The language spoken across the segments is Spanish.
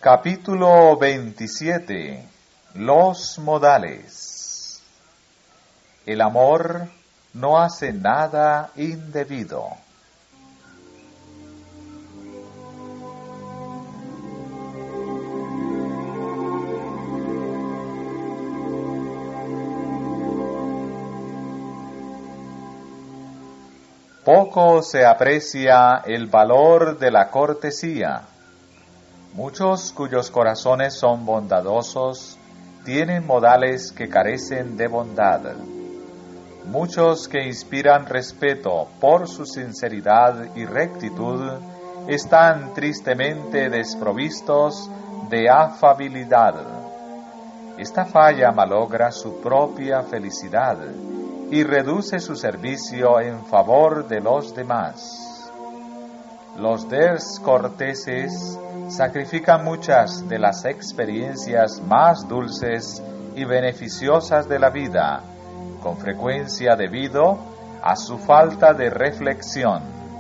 Capítulo 27. Los modales. El amor no hace nada indebido. Poco se aprecia el valor de la cortesía. Muchos cuyos corazones son bondadosos tienen modales que carecen de bondad. Muchos que inspiran respeto por su sinceridad y rectitud están tristemente desprovistos de afabilidad. Esta falla malogra su propia felicidad y reduce su servicio en favor de los demás. Los descorteses sacrifican muchas de las experiencias más dulces y beneficiosas de la vida, con frecuencia debido a su falta de reflexión.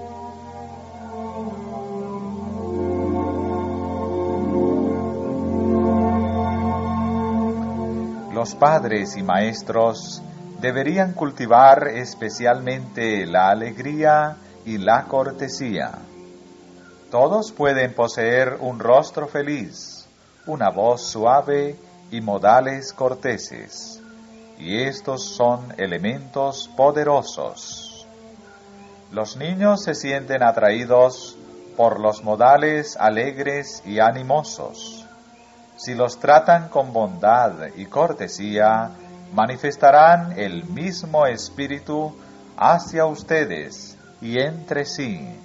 Los padres y maestros deberían cultivar especialmente la alegría y la cortesía. Todos pueden poseer un rostro feliz, una voz suave y modales corteses, y estos son elementos poderosos. Los niños se sienten atraídos por los modales alegres y animosos. Si los tratan con bondad y cortesía, manifestarán el mismo espíritu hacia ustedes y entre sí.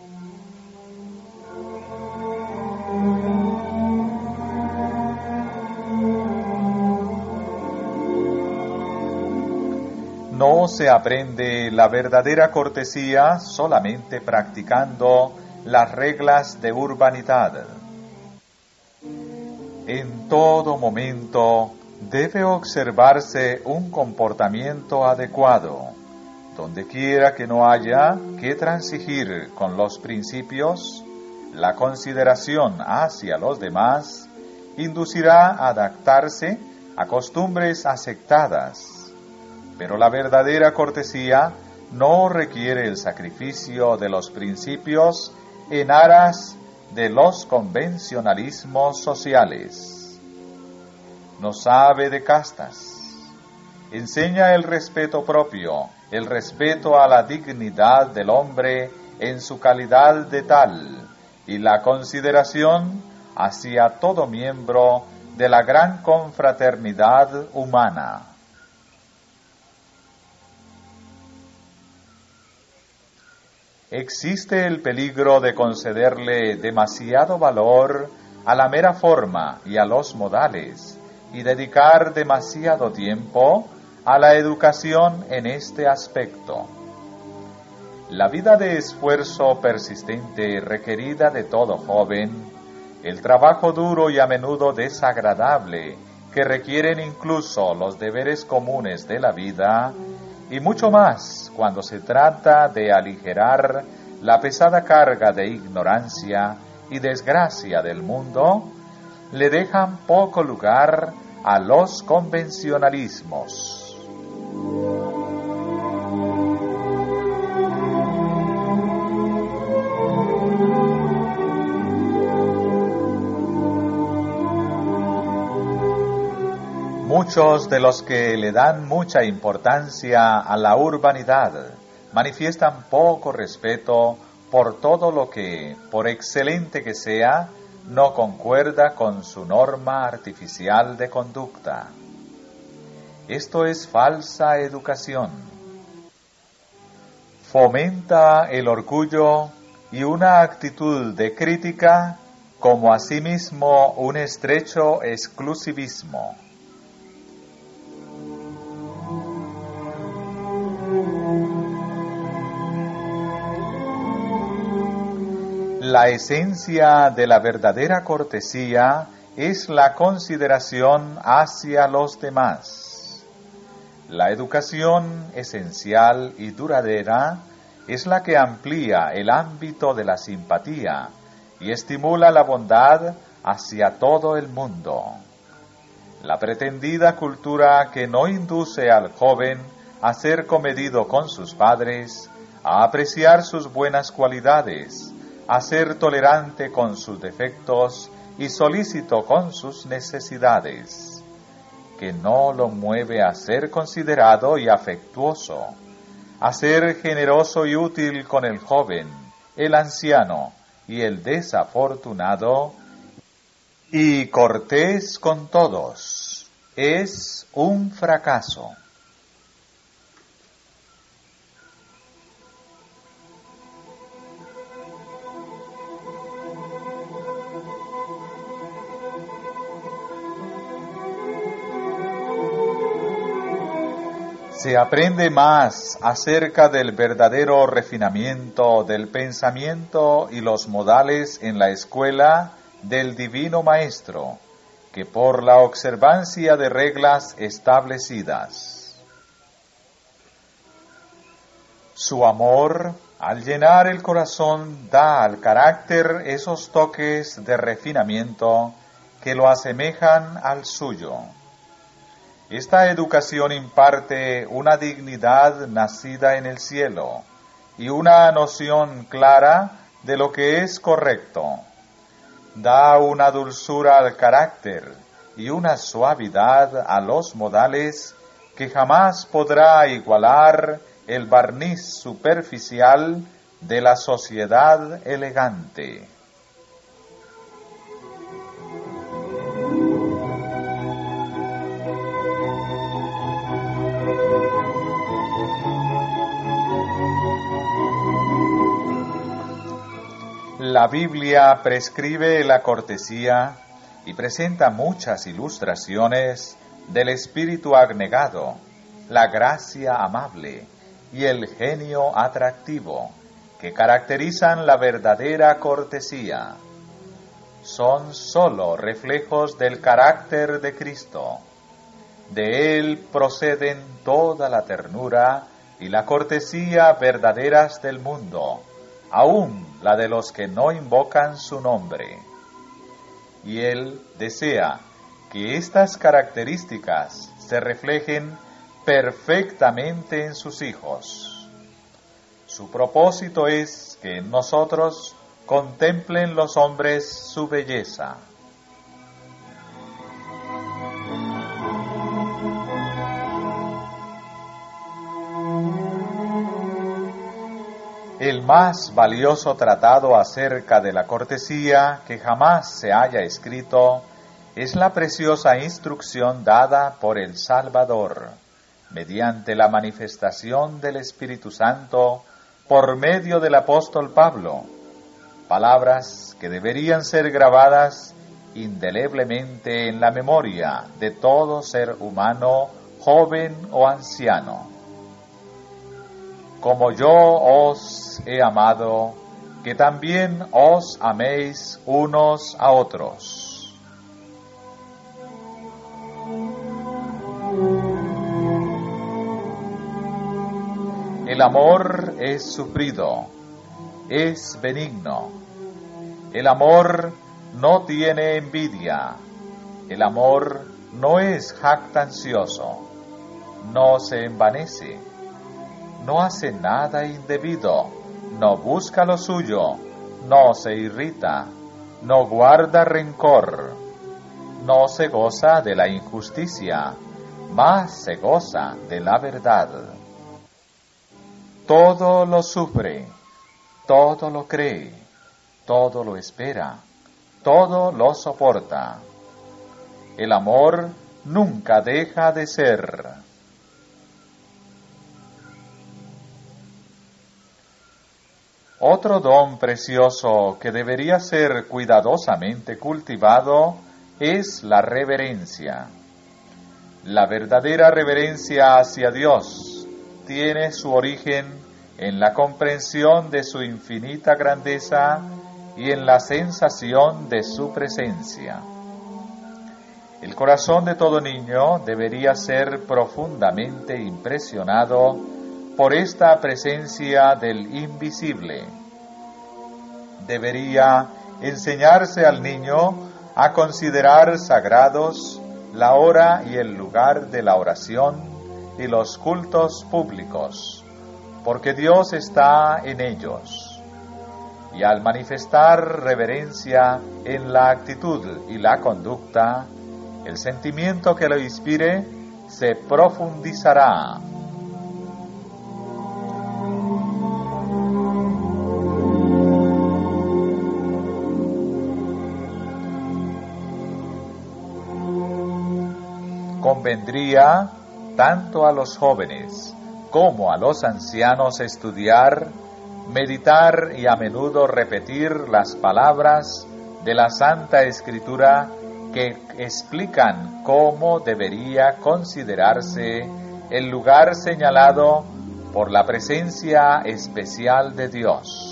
No se aprende la verdadera cortesía solamente practicando las reglas de urbanidad. En todo momento debe observarse un comportamiento adecuado. Donde quiera que no haya que transigir con los principios, la consideración hacia los demás inducirá a adaptarse a costumbres aceptadas. Pero la verdadera cortesía no requiere el sacrificio de los principios en aras de los convencionalismos sociales. No sabe de castas. Enseña el respeto propio, el respeto a la dignidad del hombre en su calidad de tal, y la consideración hacia todo miembro de la gran confraternidad humana. Existe el peligro de concederle demasiado valor a la mera forma y a los modales, y dedicar demasiado tiempo a la educación en este aspecto. La vida de esfuerzo persistente requerida de todo joven, el trabajo duro y a menudo desagradable que requieren incluso los deberes comunes de la vida, y mucho más cuando se trata de aligerar la pesada carga de ignorancia y desgracia del mundo, le dejan poco lugar a los convencionalismos. Muchos de los que le dan mucha importancia a la urbanidad manifiestan poco respeto por todo lo que, por excelente que sea, no concuerda con su norma artificial de conducta. Esto es falsa educación. Fomenta el orgullo y una actitud de crítica, como asimismo un estrecho exclusivismo. La esencia de la verdadera cortesía es la consideración hacia los demás. La educación esencial y duradera es la que amplía el ámbito de la simpatía y estimula la bondad hacia todo el mundo. La pretendida cultura que no induce al joven a ser comedido con sus padres, a apreciar sus buenas cualidades, a ser tolerante con sus defectos y solícito con sus necesidades, que no lo mueve a ser considerado y afectuoso, a ser generoso y útil con el joven, el anciano y el desafortunado, y cortés con todos, es un fracaso. Se aprende más acerca del verdadero refinamiento del pensamiento y los modales en la escuela del Divino Maestro que por la observancia de reglas establecidas. Su amor, al llenar el corazón, da al carácter esos toques de refinamiento que lo asemejan al suyo. Esta educación imparte una dignidad nacida en el cielo y una noción clara de lo que es correcto. Da una dulzura al carácter y una suavidad a los modales que jamás podrá igualar el barniz superficial de la sociedad elegante. La Biblia prescribe la cortesía y presenta muchas ilustraciones del espíritu abnegado, la gracia amable y el genio atractivo que caracterizan la verdadera cortesía. Son sólo reflejos del carácter de Cristo. De Él proceden toda la ternura y la cortesía verdaderas del mundo, aún la de los que no invocan su nombre. Y Él desea que estas características se reflejen perfectamente en sus hijos. Su propósito es que en nosotros contemplen los hombres su belleza. El más valioso tratado acerca de la cortesía que jamás se haya escrito es la preciosa instrucción dada por el Salvador, mediante la manifestación del Espíritu Santo por medio del apóstol Pablo, palabras que deberían ser grabadas indeleblemente en la memoria de todo ser humano, joven o anciano. Como yo os he amado, que también os améis unos a otros. El amor es sufrido, es benigno. El amor no tiene envidia. El amor no es jactancioso, no se envanece. No hace nada indebido, no busca lo suyo, no se irrita, no guarda rencor, no se goza de la injusticia, mas se goza de la verdad. Todo lo sufre, todo lo cree, todo lo espera, todo lo soporta. El amor nunca deja de ser. Otro don precioso que debería ser cuidadosamente cultivado es la reverencia. La verdadera reverencia hacia Dios tiene su origen en la comprensión de su infinita grandeza y en la sensación de su presencia. El corazón de todo niño debería ser profundamente impresionado por esta presencia del invisible. Debería enseñarse al niño a considerar sagrados la hora y el lugar de la oración y los cultos públicos, porque Dios está en ellos. Y al manifestar reverencia en la actitud y la conducta, el sentimiento que lo inspire se profundizará. Convendría tanto a los jóvenes como a los ancianos estudiar, meditar y a menudo repetir las palabras de la Santa Escritura que explican cómo debería considerarse el lugar señalado por la presencia especial de Dios.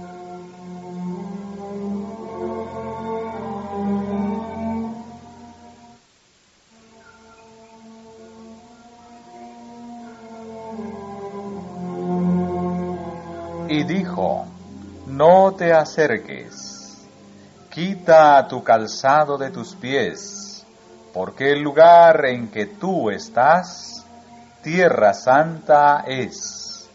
Y dijo: no te acerques, quita tu calzado de tus pies, porque el lugar en que tú estás, tierra santa es.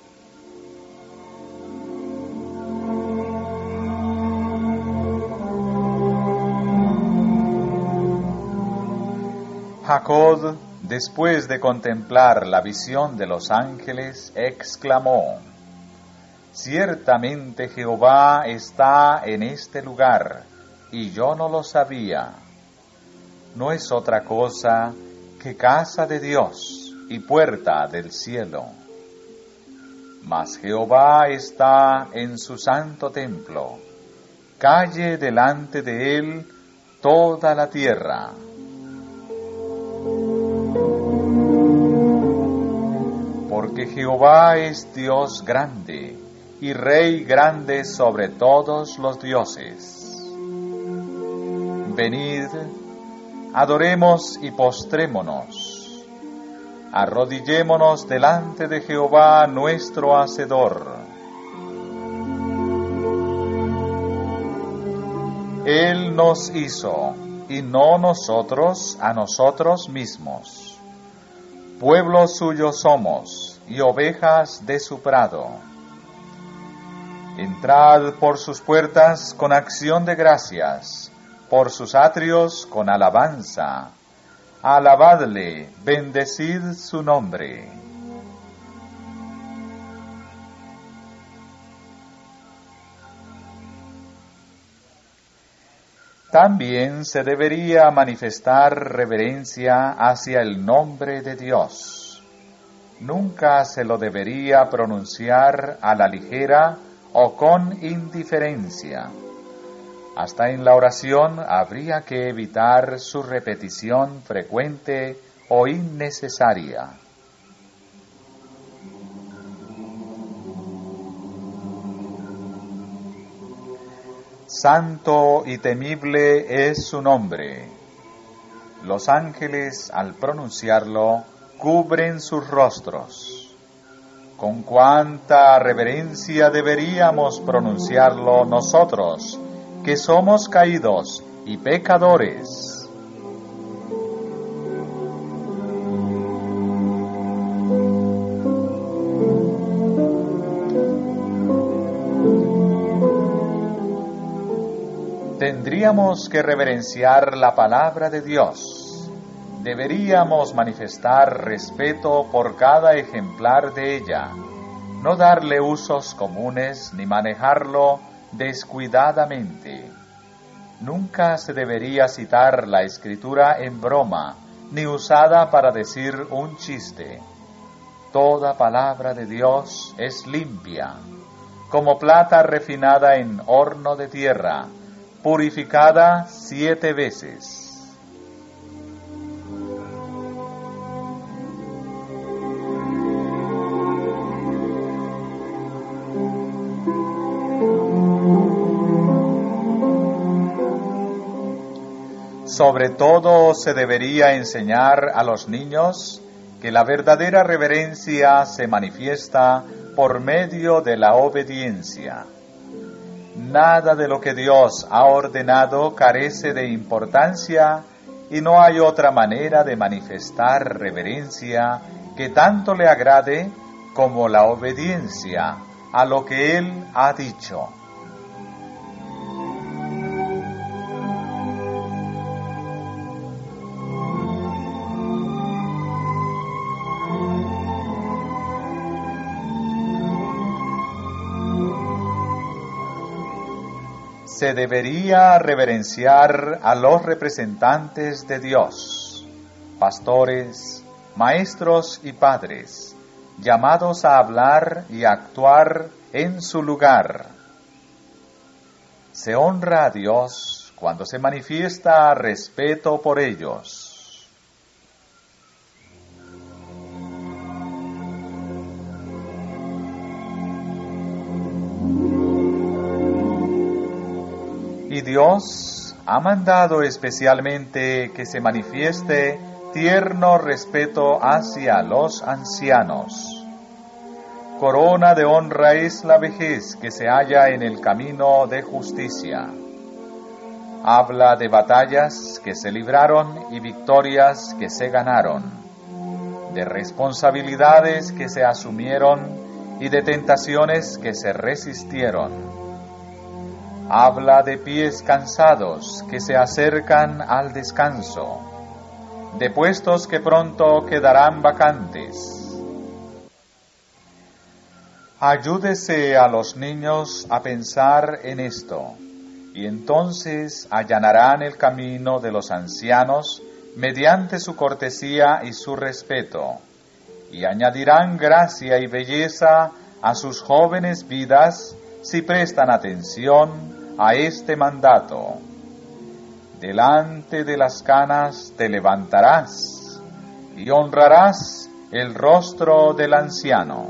Jacob, después de contemplar la visión de los ángeles, exclamó: ciertamente Jehová está en este lugar, y yo no lo sabía. No es otra cosa que casa de Dios y puerta del cielo. Mas Jehová está en su santo templo, calle delante de él toda la tierra. Porque Jehová es Dios grande, y Rey grande sobre todos los dioses. Venid, adoremos y postrémonos, arrodillémonos delante de Jehová nuestro Hacedor. Él nos hizo, y no nosotros a nosotros mismos. Pueblo suyo somos, y ovejas de su prado. Entrad por sus puertas con acción de gracias, por sus atrios con alabanza. Alabadle, bendecid su nombre. También se debería manifestar reverencia hacia el nombre de Dios. Nunca se lo debería pronunciar a la ligera o con indiferencia. Hasta en la oración habría que evitar su repetición frecuente o innecesaria. Santo y temible es su nombre. Los ángeles, al pronunciarlo, cubren sus rostros. Con cuánta reverencia deberíamos pronunciarlo nosotros, que somos caídos y pecadores. Tendríamos que reverenciar la palabra de Dios. Deberíamos manifestar respeto por cada ejemplar de ella, no darle usos comunes ni manejarlo descuidadamente. Nunca se debería citar la Escritura en broma, ni usada para decir un chiste. Toda palabra de Dios es limpia, como plata refinada en horno de tierra, purificada 7 veces. Sobre todo se debería enseñar a los niños que la verdadera reverencia se manifiesta por medio de la obediencia. Nada de lo que Dios ha ordenado carece de importancia y no hay otra manera de manifestar reverencia que tanto le agrade como la obediencia a lo que Él ha dicho. Se debería reverenciar a los representantes de Dios, pastores, maestros y padres, llamados a hablar y actuar en su lugar. Se honra a Dios cuando se manifiesta respeto por ellos. Y Dios ha mandado especialmente que se manifieste tierno respeto hacia los ancianos. Corona de honra es la vejez que se halla en el camino de justicia. Habla de batallas que se libraron y victorias que se ganaron, de responsabilidades que se asumieron y de tentaciones que se resistieron. Habla de pies cansados que se acercan al descanso, de puestos que pronto quedarán vacantes. Ayúdese a los niños a pensar en esto, y entonces allanarán el camino de los ancianos mediante su cortesía y su respeto, y añadirán gracia y belleza a sus jóvenes vidas si prestan atención a este mandato. Delante de las canas te levantarás y honrarás el rostro del anciano.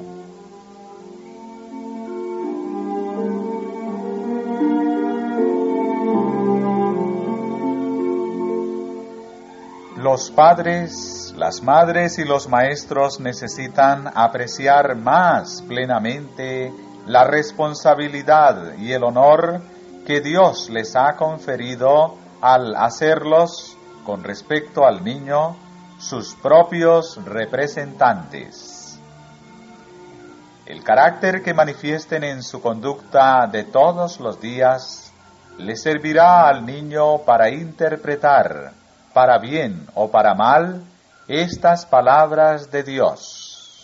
Los padres, las madres y los maestros necesitan apreciar más plenamente la responsabilidad y el honor que Dios les ha conferido al hacerlos, con respecto al niño, sus propios representantes. El carácter que manifiesten en su conducta de todos los días le servirá al niño para interpretar, para bien o para mal, estas palabras de Dios.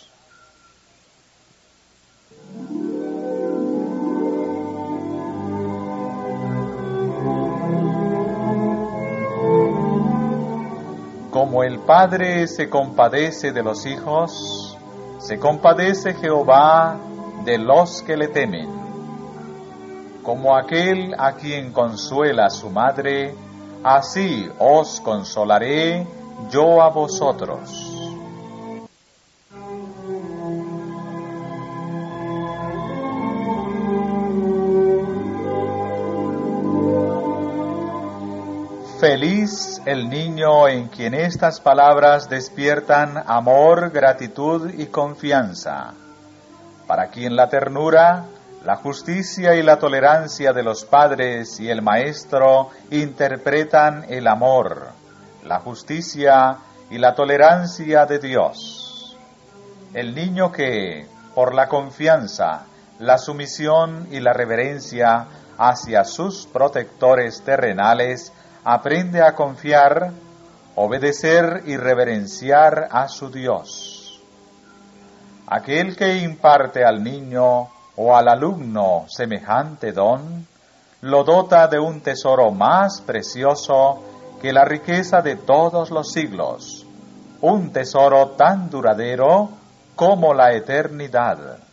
Como el Padre se compadece de los hijos, se compadece Jehová de los que le temen. Como aquel a quien consuela su madre, así os consolaré yo a vosotros. Feliz el niño en quien estas palabras despiertan amor, gratitud y confianza, para quien la ternura, la justicia y la tolerancia de los padres y el maestro interpretan el amor, la justicia y la tolerancia de Dios. El niño que, por la confianza, la sumisión y la reverencia hacia sus protectores terrenales, aprende a confiar, obedecer y reverenciar a su Dios. Aquel que imparte al niño o al alumno semejante don, lo dota de un tesoro más precioso que la riqueza de todos los siglos, un tesoro tan duradero como la eternidad.